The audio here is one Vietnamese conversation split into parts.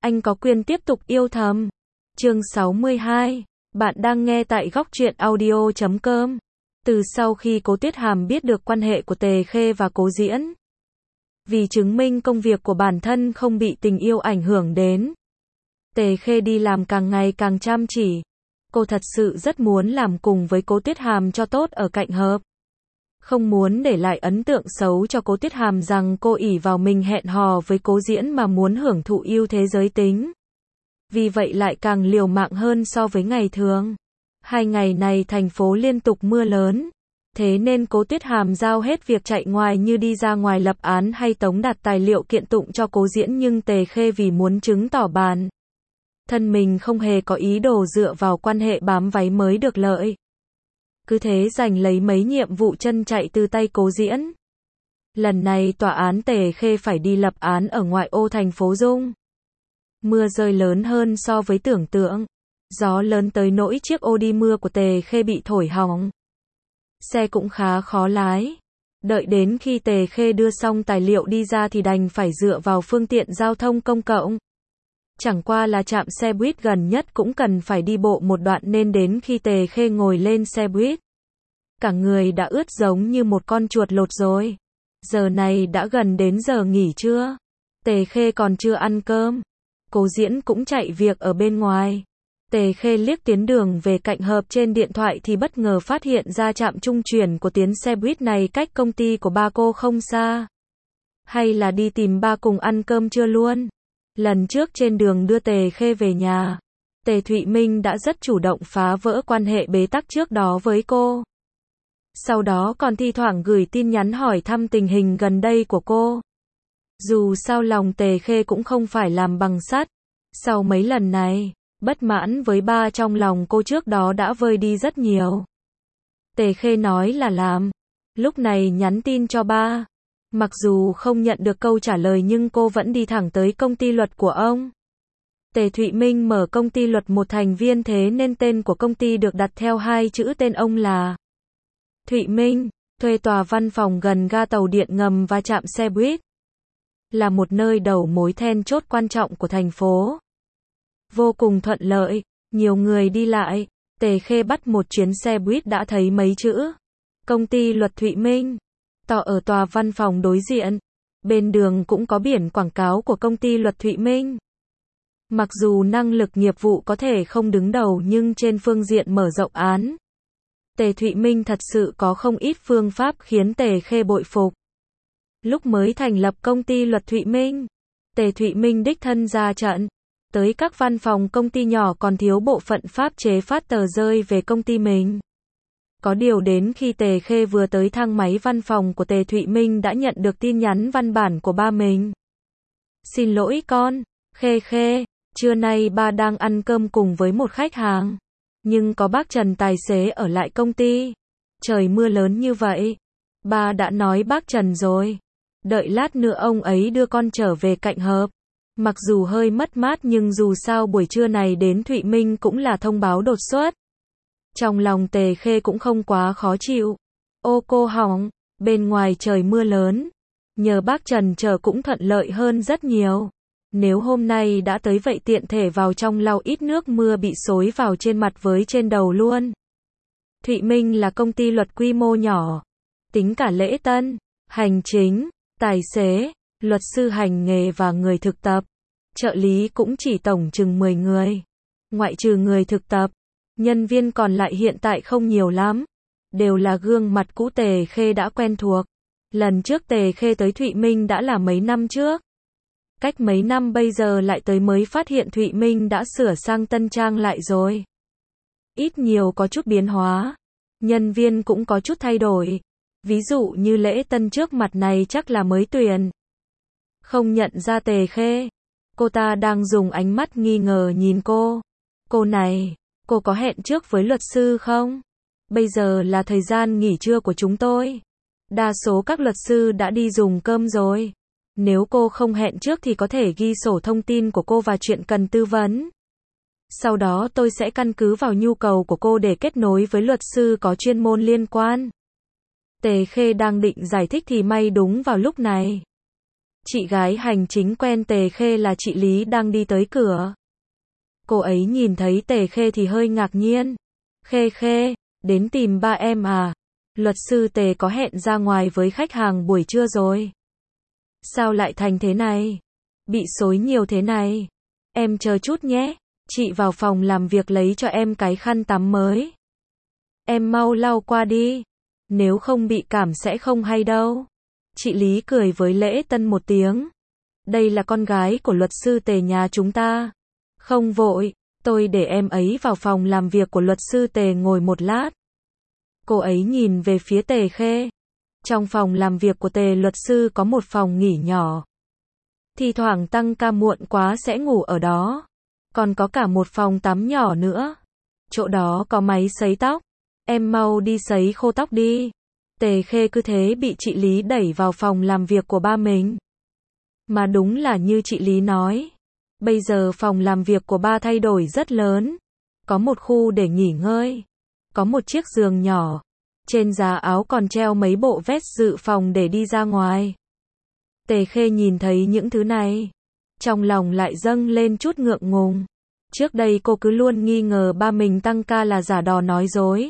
Anh có quyền tiếp tục yêu thầm. Chương 62. Bạn đang nghe tại góc truyện audio.com. Từ sau khi Cố Tuyết Hàm biết được quan hệ của Tề Khê và Cố Diễn, vì chứng minh công việc của bản thân không bị tình yêu ảnh hưởng đến, Tề Khê đi làm càng ngày càng chăm chỉ. Cô thật sự rất muốn làm cùng với Cố Tuyết Hàm cho tốt ở cạnh hợp. Không muốn để lại ấn tượng xấu cho Cố Tuyết Hàm rằng cô ỷ vào mình hẹn hò với Cố Diễn mà muốn hưởng thụ ưu thế giới tính. Vì vậy lại càng liều mạng hơn so với ngày thường. 2 ngày này thành phố liên tục mưa lớn. Thế nên Cố Tuyết Hàm giao hết việc chạy ngoài như đi ra ngoài lập án hay tống đạt tài liệu kiện tụng cho Cố Diễn, nhưng Tề Khê vì muốn chứng tỏ bản thân mình không hề có ý đồ dựa vào quan hệ bám váy mới được lợi. Cứ thế giành lấy mấy nhiệm vụ chân chạy từ tay Cố Diễn. Lần này tòa án Tề Khê phải đi lập án ở ngoại ô thành phố Dung. Mưa rơi lớn hơn so với tưởng tượng. Gió lớn tới nỗi chiếc ô đi mưa của Tề Khê bị thổi hỏng. Xe cũng khá khó lái. Đợi đến khi Tề Khê đưa xong tài liệu đi ra thì đành phải dựa vào phương tiện giao thông công cộng. Chẳng qua là trạm xe buýt gần nhất cũng cần phải đi bộ một đoạn, nên đến khi Tề Khê ngồi lên xe buýt, cả người đã ướt giống như một con chuột lột rồi. Giờ này đã gần đến giờ nghỉ trưa. Tề Khê còn chưa ăn cơm. Cố Diễn cũng chạy việc ở bên ngoài. Tề Khê liếc tiến đường về cạnh hợp trên điện thoại thì bất ngờ phát hiện ra trạm trung chuyển của tuyến xe buýt này cách công ty của ba cô không xa. Hay là đi tìm ba cùng ăn cơm trưa luôn. Lần trước trên đường đưa Tề Khê về nhà, Tề Thụy Minh đã rất chủ động phá vỡ quan hệ bế tắc trước đó với cô. Sau đó còn thi thoảng gửi tin nhắn hỏi thăm tình hình gần đây của cô. Dù sao lòng Tề Khê cũng không phải làm bằng sắt. Sau mấy lần này, bất mãn với ba trong lòng cô trước đó đã vơi đi rất nhiều. Tề Khê nói là làm. Lúc này nhắn tin cho ba. Mặc dù không nhận được câu trả lời nhưng cô vẫn đi thẳng tới công ty luật của ông. Tề Thụy Minh mở công ty luật một thành viên, thế nên tên của công ty được đặt theo 2 chữ tên ông là Thụy Minh. Thuê tòa văn phòng gần ga tàu điện ngầm và trạm xe buýt. Là một nơi đầu mối then chốt quan trọng của thành phố. Vô cùng thuận lợi, nhiều người đi lại. Tề Khê bắt một chuyến xe buýt đã thấy mấy chữ Công ty luật Thụy Minh tỏ ở tòa văn phòng đối diện. Bên đường cũng có biển quảng cáo của công ty luật Thụy Minh. Mặc dù năng lực nghiệp vụ có thể không đứng đầu nhưng trên phương diện mở rộng án, Tề Thụy Minh thật sự có không ít phương pháp khiến Tề Khê bội phục. Lúc mới thành lập công ty luật Thụy Minh, Tề Thụy Minh đích thân ra trận, tới các văn phòng công ty nhỏ còn thiếu bộ phận pháp chế phát tờ rơi về công ty mình. Có điều đến khi Tề Khê vừa tới thang máy văn phòng của Tề Thụy Minh đã nhận được tin nhắn văn bản của ba mình. Xin lỗi con, Khê Khê, trưa nay ba đang ăn cơm cùng với một khách hàng. Nhưng có bác Trần tài xế ở lại công ty. Trời mưa lớn như vậy. Ba đã nói bác Trần rồi. Đợi lát nữa ông ấy đưa con trở về cạnh hợp. Mặc dù hơi mất mát nhưng dù sao buổi trưa này đến Thụy Minh cũng là thông báo đột xuất. Trong lòng Tề Khê cũng không quá khó chịu. Ô cô hỏng, bên ngoài trời mưa lớn. Nhờ bác Trần chờ cũng thuận lợi hơn rất nhiều. Nếu hôm nay đã tới vậy tiện thể vào trong lau ít nước mưa bị xối vào trên mặt với trên đầu luôn. Thụy Minh là công ty luật quy mô nhỏ. Tính cả lễ tân, hành chính, tài xế, luật sư hành nghề và người thực tập. Trợ lý cũng chỉ tổng chừng 10 người. Ngoại trừ người thực tập, nhân viên còn lại hiện tại không nhiều lắm. Đều là gương mặt cũ Tề Khê đã quen thuộc. Lần trước Tề Khê tới Thụy Minh đã là mấy năm trước. Cách mấy năm bây giờ lại tới mới phát hiện Thụy Minh đã sửa sang tân trang lại rồi. Ít nhiều có chút biến hóa. Nhân viên cũng có chút thay đổi. Ví dụ như lễ tân trước mặt này chắc là mới tuyển. Không nhận ra Tề Khê. Cô ta đang dùng ánh mắt nghi ngờ nhìn cô. Cô này, cô có hẹn trước với luật sư không? Bây giờ là thời gian nghỉ trưa của chúng tôi. Đa số các luật sư đã đi dùng cơm rồi. Nếu cô không hẹn trước thì có thể ghi sổ thông tin của cô và chuyện cần tư vấn. Sau đó tôi sẽ căn cứ vào nhu cầu của cô để kết nối với luật sư có chuyên môn liên quan. Tề Khê đang định giải thích thì may đúng vào lúc này. Chị gái hành chính quen Tề Khê là chị Lý đang đi tới cửa. Cô ấy nhìn thấy Tề Khê thì hơi ngạc nhiên. Khê Khê, đến tìm ba em à? Luật sư Tề có hẹn ra ngoài với khách hàng buổi trưa rồi. Sao lại thành thế này? Bị xối nhiều thế này. Em chờ chút nhé, chị vào phòng làm việc lấy cho em cái khăn tắm mới. Em mau lau qua đi, nếu không bị cảm sẽ không hay đâu. Chị Lý cười với Lễ Tân một tiếng. Đây là con gái của luật sư Tề nhà chúng ta. Không vội, tôi để em ấy vào phòng làm việc của luật sư Tề ngồi một lát. Cô ấy nhìn về phía Tề Khê. Trong phòng làm việc của Tề luật sư có một phòng nghỉ nhỏ. Thì thoảng tăng ca muộn quá sẽ ngủ ở đó. Còn có cả một phòng tắm nhỏ nữa. Chỗ đó có máy sấy tóc. Em mau đi sấy khô tóc đi. Tề Khê cứ thế bị chị Lý đẩy vào phòng làm việc của ba mình. Mà đúng là như chị Lý nói. Bây giờ phòng làm việc của ba thay đổi rất lớn. Có một khu để nghỉ ngơi. Có một chiếc giường nhỏ. Trên giá áo còn treo mấy bộ vest dự phòng để đi ra ngoài. Tề Khê nhìn thấy những thứ này. Trong lòng lại dâng lên chút ngượng ngùng. Trước đây cô cứ luôn nghi ngờ ba mình tăng ca là giả đò nói dối.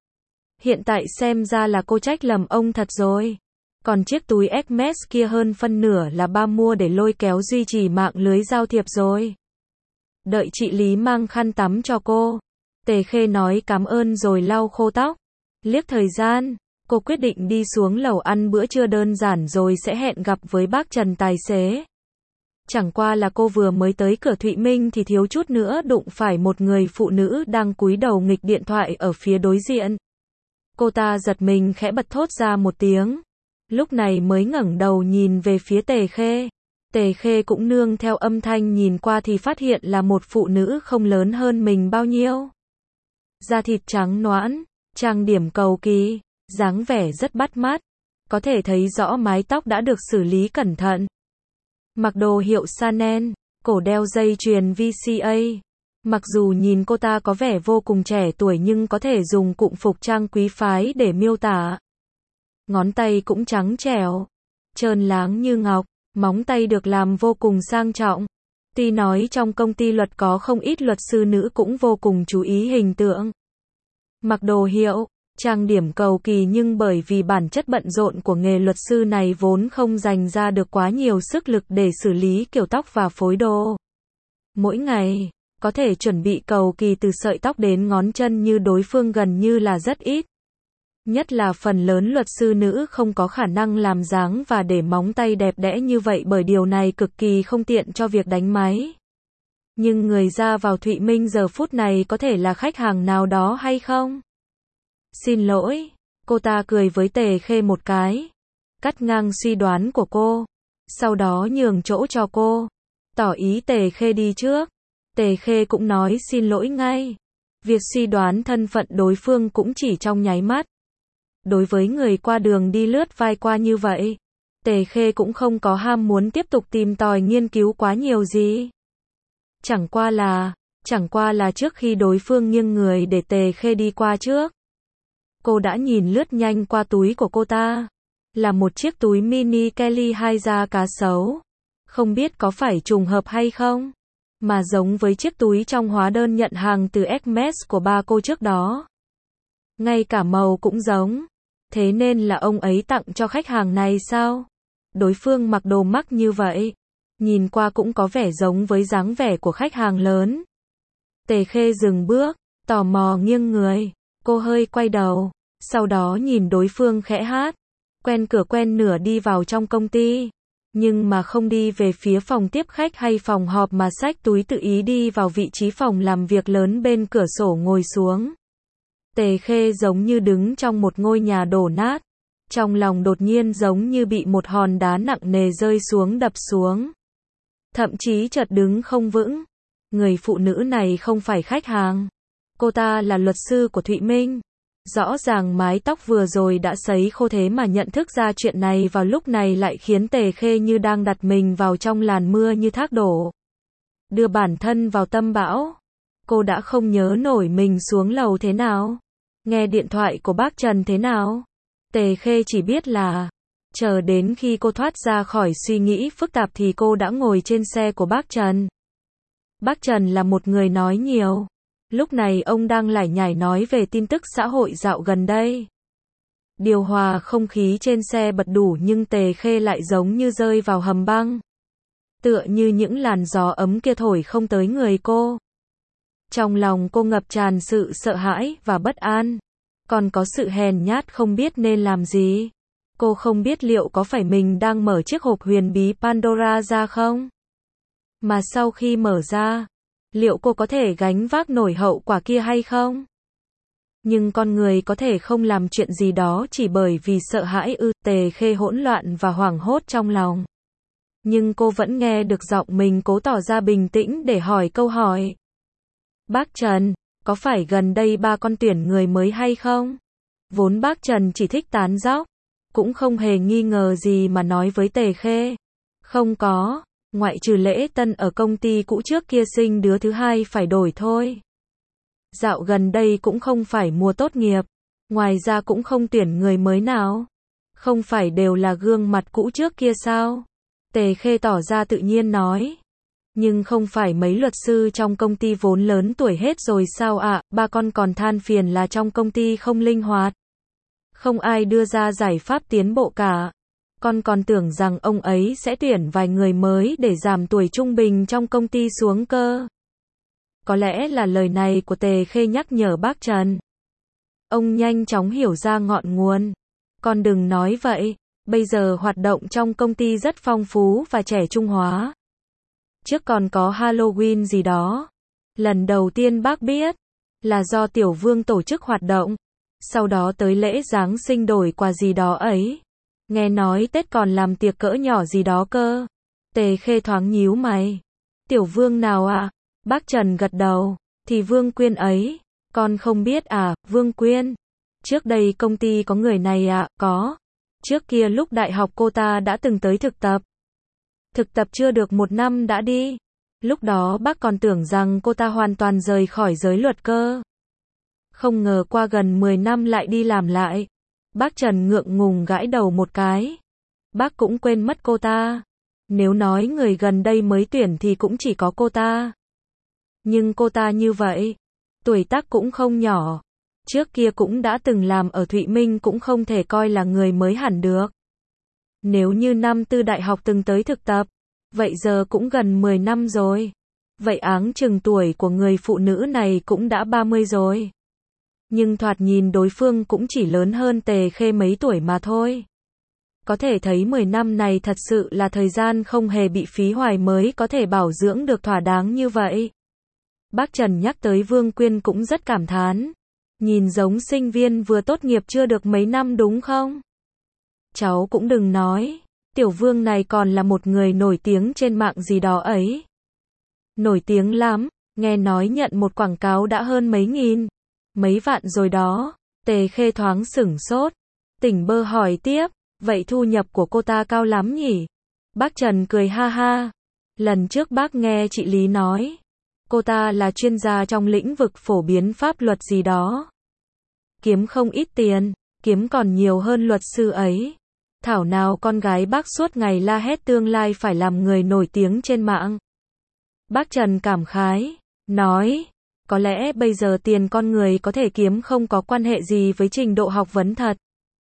Hiện tại xem ra là cô trách lầm ông thật rồi. Còn chiếc túi Hermes kia hơn phân nửa là ba mua để lôi kéo duy trì mạng lưới giao thiệp rồi. Đợi chị Lý mang khăn tắm cho cô. Tề Khê nói cảm ơn rồi lau khô tóc. Liếc thời gian, cô quyết định đi xuống lầu ăn bữa trưa đơn giản rồi sẽ hẹn gặp với bác Trần tài xế. Chẳng qua là cô vừa mới tới cửa Thụy Minh thì thiếu chút nữa đụng phải một người phụ nữ đang cúi đầu nghịch điện thoại ở phía đối diện. Cô ta giật mình khẽ bật thốt ra một tiếng. Lúc này mới ngẩng đầu nhìn về phía Tề Khê. Tề Khê cũng nương theo âm thanh nhìn qua thì phát hiện là một phụ nữ không lớn hơn mình bao nhiêu. Da thịt trắng nõn, trang điểm cầu kỳ, dáng vẻ rất bắt mắt. Có thể thấy rõ mái tóc đã được xử lý cẩn thận. Mặc đồ hiệu Chanel, cổ đeo dây chuyền VCA. Mặc dù nhìn cô ta có vẻ vô cùng trẻ tuổi nhưng có thể dùng cụm phục trang quý phái để miêu tả. Ngón tay cũng trắng trẻo, trơn láng như ngọc, móng tay được làm vô cùng sang trọng. Tuy nói trong công ty luật có không ít luật sư nữ cũng vô cùng chú ý hình tượng. Mặc đồ hiệu, trang điểm cầu kỳ nhưng bởi vì bản chất bận rộn của nghề luật sư này vốn không dành ra được quá nhiều sức lực để xử lý kiểu tóc và phối đồ. Mỗi ngày, có thể chuẩn bị cầu kỳ từ sợi tóc đến ngón chân như đối phương gần như là rất ít. Nhất là phần lớn luật sư nữ không có khả năng làm dáng và để móng tay đẹp đẽ như vậy bởi điều này cực kỳ không tiện cho việc đánh máy. Nhưng người ra vào Thụy Minh giờ phút này có thể là khách hàng nào đó hay không? Xin lỗi, cô ta cười với Tề Khê một cái, cắt ngang suy đoán của cô, sau đó nhường chỗ cho cô, tỏ ý Tề Khê đi trước. Tề Khê cũng nói xin lỗi ngay. Việc suy đoán thân phận đối phương cũng chỉ trong nháy mắt. Đối với người qua đường đi lướt vai qua như vậy, Tề Khê cũng không có ham muốn tiếp tục tìm tòi nghiên cứu quá nhiều gì. Chẳng qua là trước khi đối phương nghiêng người để Tề Khê đi qua trước, cô đã nhìn lướt nhanh qua túi của cô ta. Là một chiếc túi mini Kelly 2 da cá sấu. Không biết có phải trùng hợp hay không, mà giống với chiếc túi trong hóa đơn nhận hàng từ Hermes của ba cô trước đó. Ngay cả màu cũng giống. Thế nên là ông ấy tặng cho khách hàng này sao? Đối phương mặc đồ mắc như vậy, nhìn qua cũng có vẻ giống với dáng vẻ của khách hàng lớn. Tề Khê dừng bước, tò mò nghiêng người, cô hơi quay đầu, sau đó nhìn đối phương khẽ hát. Quen cửa quen nửa đi vào trong công ty, nhưng mà không đi về phía phòng tiếp khách hay phòng họp mà xách túi tự ý đi vào vị trí phòng làm việc lớn bên cửa sổ ngồi xuống. Tề Khê giống như đứng trong một ngôi nhà đổ nát, trong lòng đột nhiên giống như bị một hòn đá nặng nề rơi xuống đập xuống. Thậm chí chợt đứng không vững. Người phụ nữ này không phải khách hàng, cô ta là luật sư của Thụy Minh. Rõ ràng mái tóc vừa rồi đã sấy khô thế mà nhận thức ra chuyện này vào lúc này lại khiến Tề Khê như đang đặt mình vào trong làn mưa như thác đổ. Đưa bản thân vào tâm bão. Cô đã không nhớ nổi mình xuống lầu thế nào, nghe điện thoại của bác Trần thế nào. Tề Khê chỉ biết là Chờ đến khi cô thoát ra khỏi suy nghĩ phức tạp thì cô đã ngồi trên xe của bác Trần. Bác Trần là một người nói nhiều. Lúc này ông đang lải nhải nói về tin tức xã hội dạo gần đây. Điều hòa không khí trên xe bật đủ nhưng Tề Khê lại giống như rơi vào hầm băng. Tựa như những làn gió ấm kia thổi không tới người cô. Trong lòng cô ngập tràn sự sợ hãi và bất an. Còn có sự hèn nhát không biết nên làm gì. Cô không biết liệu có phải mình đang mở chiếc hộp huyền bí Pandora ra không? Mà sau khi mở ra, liệu cô có thể gánh vác nổi hậu quả kia hay không? Nhưng con người có thể không làm chuyện gì đó chỉ bởi vì sợ hãi ư? Tề Khê hỗn loạn và hoảng hốt trong lòng. Nhưng cô vẫn nghe được giọng mình cố tỏ ra bình tĩnh để hỏi câu hỏi. Bác Trần, có phải gần đây ba con tuyển người mới hay không? Vốn bác Trần chỉ thích tán dóc, cũng không hề nghi ngờ gì mà nói với Tề Khê. Không có, ngoại trừ Lễ Tân ở công ty cũ trước kia sinh đứa thứ hai phải đổi thôi. Dạo gần đây cũng không phải mùa tốt nghiệp, ngoài ra cũng không tuyển người mới nào. Không phải đều là gương mặt cũ trước kia sao? Tề Khê tỏ ra tự nhiên nói. Nhưng không phải mấy luật sư trong công ty vốn lớn tuổi hết rồi sao ạ? Ba con còn than phiền là trong công ty không linh hoạt. Không ai đưa ra giải pháp tiến bộ cả. Con còn tưởng rằng ông ấy sẽ tuyển vài người mới để giảm tuổi trung bình trong công ty xuống cơ. Có lẽ là lời này của Tề Khê nhắc nhở bác Trần. Ông nhanh chóng hiểu ra ngọn nguồn. Con đừng nói vậy, bây giờ hoạt động trong công ty rất phong phú và trẻ trung hóa. Trước còn có Halloween gì đó. Lần đầu tiên bác biết là do Tiểu Vương tổ chức hoạt động. Sau đó tới lễ Giáng sinh đổi quà gì đó ấy. Nghe nói Tết còn làm tiệc cỡ nhỏ gì đó cơ. Tề Khê thoáng nhíu mày. Tiểu Vương nào ạ? Bác Trần gật đầu. Thì Vương Quyên ấy. Con không biết à? Vương Quyên. Trước đây công ty có người này ạ? Có. Trước kia lúc đại học cô ta đã từng tới thực tập. Thực tập chưa được 1 năm đã đi. Lúc đó bác còn tưởng rằng cô ta hoàn toàn rời khỏi giới luật cơ. Không ngờ qua gần 10 năm lại đi làm lại. Bác Trần ngượng ngùng gãi đầu một cái. Bác cũng quên mất cô ta. Nếu nói người gần đây mới tuyển thì cũng chỉ có cô ta. Nhưng cô ta như vậy, tuổi tác cũng không nhỏ. Trước kia cũng đã từng làm ở Thụy Minh cũng không thể coi là người mới hẳn được. Nếu như năm tư đại học từng tới thực tập, vậy giờ cũng gần 10 năm rồi. Vậy áng chừng tuổi của người phụ nữ này cũng đã 30 rồi. Nhưng thoạt nhìn đối phương cũng chỉ lớn hơn Tề Khê mấy tuổi mà thôi. Có thể thấy 10 năm này thật sự là thời gian không hề bị phí hoài mới có thể bảo dưỡng được thỏa đáng như vậy. Bác Trần nhắc tới Vương Quyên cũng rất cảm thán. Nhìn giống sinh viên vừa tốt nghiệp chưa được mấy năm đúng không? Cháu cũng đừng nói, Tiểu Vương này còn là một người nổi tiếng trên mạng gì đó ấy. Nổi tiếng lắm, nghe nói nhận một quảng cáo đã hơn mấy nghìn, mấy vạn rồi đó. Tề Khê thoáng sửng sốt, tỉnh bơ hỏi tiếp, vậy thu nhập của cô ta cao lắm nhỉ? Bác Trần cười ha ha. Lần trước bác nghe chị Lý nói, cô ta là chuyên gia trong lĩnh vực phổ biến pháp luật gì đó. Kiếm không ít tiền, kiếm còn nhiều hơn luật sư ấy. Thảo nào con gái bác suốt ngày la hét tương lai phải làm người nổi tiếng trên mạng. Bác Trần cảm khái, nói, có lẽ bây giờ tiền con người có thể kiếm không có quan hệ gì với trình độ học vấn thật.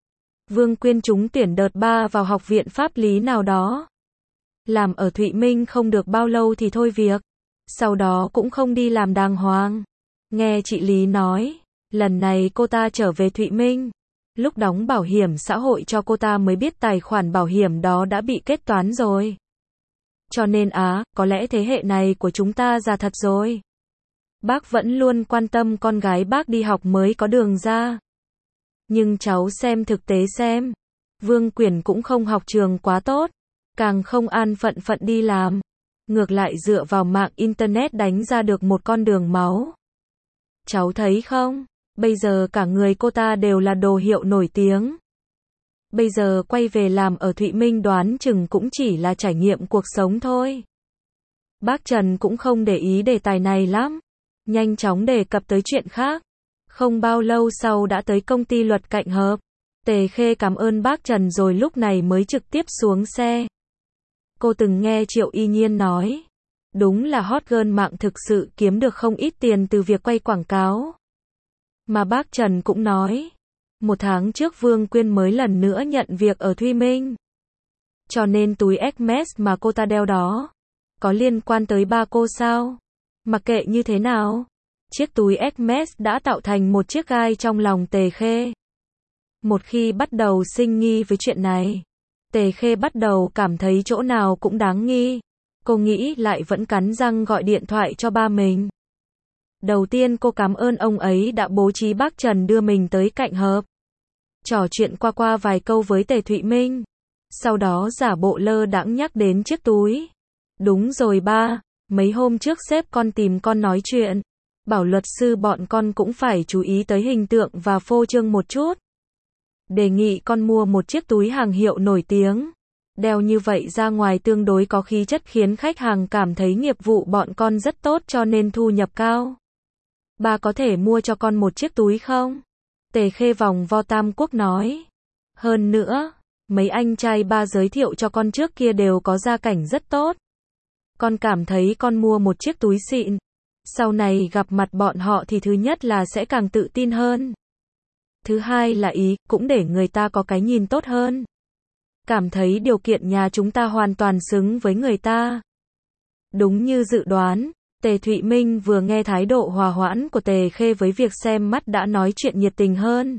Vương Quyên trúng tuyển đợt 3 vào học viện pháp lý nào đó. Làm ở Thụy Minh không được bao lâu thì thôi việc. Sau đó cũng không đi làm đàng hoàng. Nghe chị Lý nói, lần này cô ta trở về Thụy Minh. Lúc đóng bảo hiểm xã hội cho cô ta mới biết tài khoản bảo hiểm đó đã bị kết toán rồi. Cho nên có lẽ thế hệ này của chúng ta già thật rồi. Bác vẫn luôn quan tâm con gái bác đi học mới có đường ra. Nhưng cháu xem thực tế xem. Vương Quyển cũng không học trường quá tốt. Càng không an phận đi làm. Ngược lại dựa vào mạng internet đánh ra được một con đường máu. Cháu thấy không? Bây giờ cả người cô ta đều là đồ hiệu nổi tiếng. Bây giờ quay về làm ở Thụy Minh đoán chừng cũng chỉ là trải nghiệm cuộc sống thôi. Bác Trần cũng không để ý đề tài này lắm. Nhanh chóng đề cập tới chuyện khác. Không bao lâu sau đã tới công ty luật cạnh hợp. Tề Khê cảm ơn bác Trần rồi lúc này mới trực tiếp xuống xe. Cô từng nghe Triệu Y Nhiên nói, đúng là hot girl mạng thực sự kiếm được không ít tiền từ việc quay quảng cáo. Mà bác Trần cũng nói, 1 tháng trước Vương Quyên mới lần nữa nhận việc ở Thùy Minh. Cho nên túi Hermes mà cô ta đeo đó, có liên quan tới ba cô sao? Mặc kệ như thế nào, chiếc túi Hermes đã tạo thành một chiếc gai trong lòng Tề Khê. Một khi bắt đầu sinh nghi với chuyện này, Tề Khê bắt đầu cảm thấy chỗ nào cũng đáng nghi. Cô nghĩ lại vẫn cắn răng gọi điện thoại cho ba mình. Đầu tiên cô cảm ơn ông ấy đã bố trí bác Trần đưa mình tới cạnh hợp. Trò chuyện qua vài câu với Tề Thụy Minh. Sau đó giả bộ lơ đãng nhắc đến chiếc túi. Đúng rồi ba, mấy hôm trước sếp con tìm con nói chuyện. Bảo luật sư bọn con cũng phải chú ý tới hình tượng và phô trương một chút. Đề nghị con mua một chiếc túi hàng hiệu nổi tiếng. Đeo như vậy ra ngoài tương đối có khí chất khiến khách hàng cảm thấy nghiệp vụ bọn con rất tốt cho nên thu nhập cao. Ba có thể mua cho con một chiếc túi không? Tề Khê vòng vo Tam Quốc nói. Hơn nữa, mấy anh trai ba giới thiệu cho con trước kia đều có gia cảnh rất tốt. Con cảm thấy con mua một chiếc túi xịn. Sau này gặp mặt bọn họ thì thứ nhất là sẽ càng tự tin hơn. Thứ hai là cũng để người ta có cái nhìn tốt hơn. Cảm thấy điều kiện nhà chúng ta hoàn toàn xứng với người ta. Đúng như dự đoán, Tề Thụy Minh vừa nghe thái độ hòa hoãn của Tề Khê với việc xem mắt đã nói chuyện nhiệt tình hơn.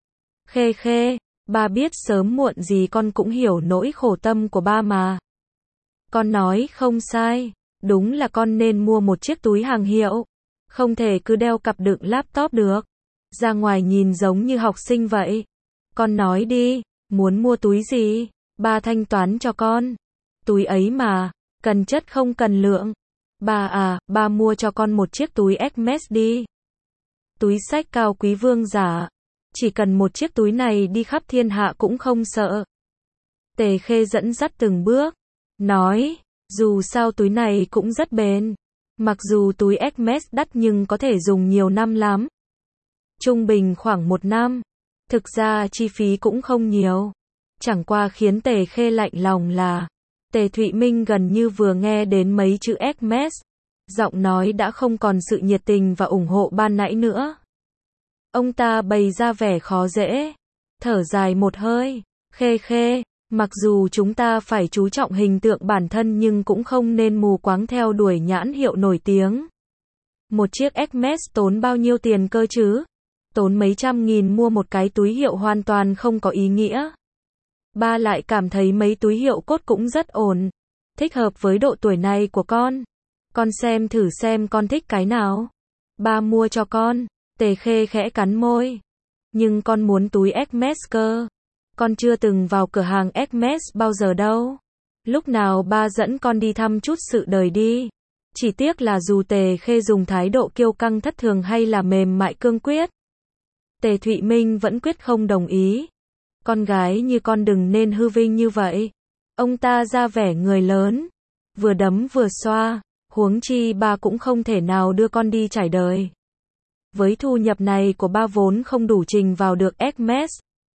Khê, ba biết sớm muộn gì con cũng hiểu nỗi khổ tâm của ba mà. Con nói không sai, đúng là con nên mua một chiếc túi hàng hiệu. Không thể cứ đeo cặp đựng laptop được. Ra ngoài nhìn giống như học sinh vậy. Con nói đi, muốn mua túi gì? Ba thanh toán cho con. Túi ấy mà, cần chất không cần lượng. Ba mua cho con một chiếc túi Hermes đi. Túi xách cao quý vương giả. Chỉ cần một chiếc túi này đi khắp thiên hạ cũng không sợ. Tề Khê dẫn dắt từng bước. Nói, dù sao túi này cũng rất bền. Mặc dù túi Hermes đắt nhưng có thể dùng nhiều năm lắm. Trung bình khoảng 1 năm. Thực ra chi phí cũng không nhiều. Chẳng qua khiến Tề Khê lạnh lòng là Tề Thụy Minh gần như vừa nghe đến mấy chữ Hermes, giọng nói đã không còn sự nhiệt tình và ủng hộ ban nãy nữa. Ông ta bày ra vẻ khó dễ, thở dài một hơi, Khê, mặc dù chúng ta phải chú trọng hình tượng bản thân nhưng cũng không nên mù quáng theo đuổi nhãn hiệu nổi tiếng. Một chiếc Hermes tốn bao nhiêu tiền cơ chứ? Tốn mấy trăm nghìn mua một cái túi hiệu hoàn toàn không có ý nghĩa. Ba lại cảm thấy mấy túi hiệu cốt cũng rất ổn, thích hợp với độ tuổi này của con. Con xem thử xem con thích cái nào. Ba mua cho con. Tề Khê khẽ cắn môi. Nhưng con muốn túi Hermes cơ. Con chưa từng vào cửa hàng Hermes bao giờ đâu. Lúc nào ba dẫn con đi thăm chút sự đời đi. Chỉ tiếc là dù Tề Khê dùng thái độ kiêu căng thất thường hay là mềm mại cương quyết, Tề Thụy Minh vẫn quyết không đồng ý. Con gái như con đừng nên hư vinh như vậy. Ông ta ra vẻ người lớn, vừa đấm vừa xoa, huống chi ba cũng không thể nào đưa con đi trải đời. Với thu nhập này của ba vốn không đủ trình vào được Hermes.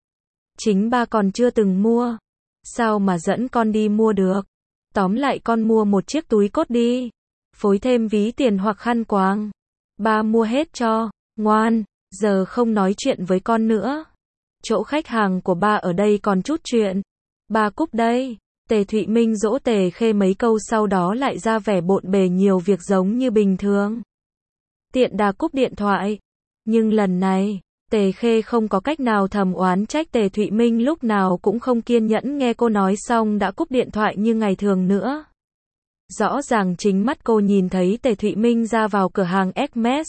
Chính ba còn chưa từng mua, sao mà dẫn con đi mua được. Tóm lại con mua một chiếc túi cốt đi, phối thêm ví tiền hoặc khăn quàng. Ba mua hết cho, ngoan, giờ không nói chuyện với con nữa. Chỗ khách hàng của ba ở đây còn chút chuyện. Ba cúp đây. Tề Thụy Minh dỗ Tề Khê mấy câu sau đó lại ra vẻ bộn bề nhiều việc giống như bình thường. Tiện đà cúp điện thoại. Nhưng lần này, Tề Khê không có cách nào thầm oán trách Tề Thụy Minh lúc nào cũng không kiên nhẫn nghe cô nói xong đã cúp điện thoại như ngày thường nữa. Rõ ràng chính mắt cô nhìn thấy Tề Thụy Minh ra vào cửa hàng Hermes.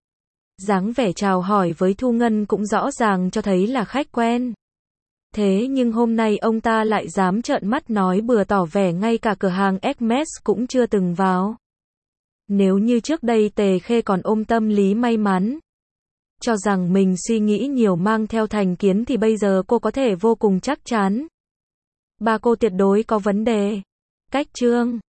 Dáng vẻ chào hỏi với Thu Ngân cũng rõ ràng cho thấy là khách quen. Thế nhưng hôm nay ông ta lại dám trợn mắt nói bừa tỏ vẻ ngay cả cửa hàng Hermes cũng chưa từng vào. Nếu như trước đây Tề Khê còn ôm tâm lý may mắn, cho rằng mình suy nghĩ nhiều mang theo thành kiến thì bây giờ cô có thể vô cùng chắc chắn. Ba cô tuyệt đối có vấn đề. Cách chương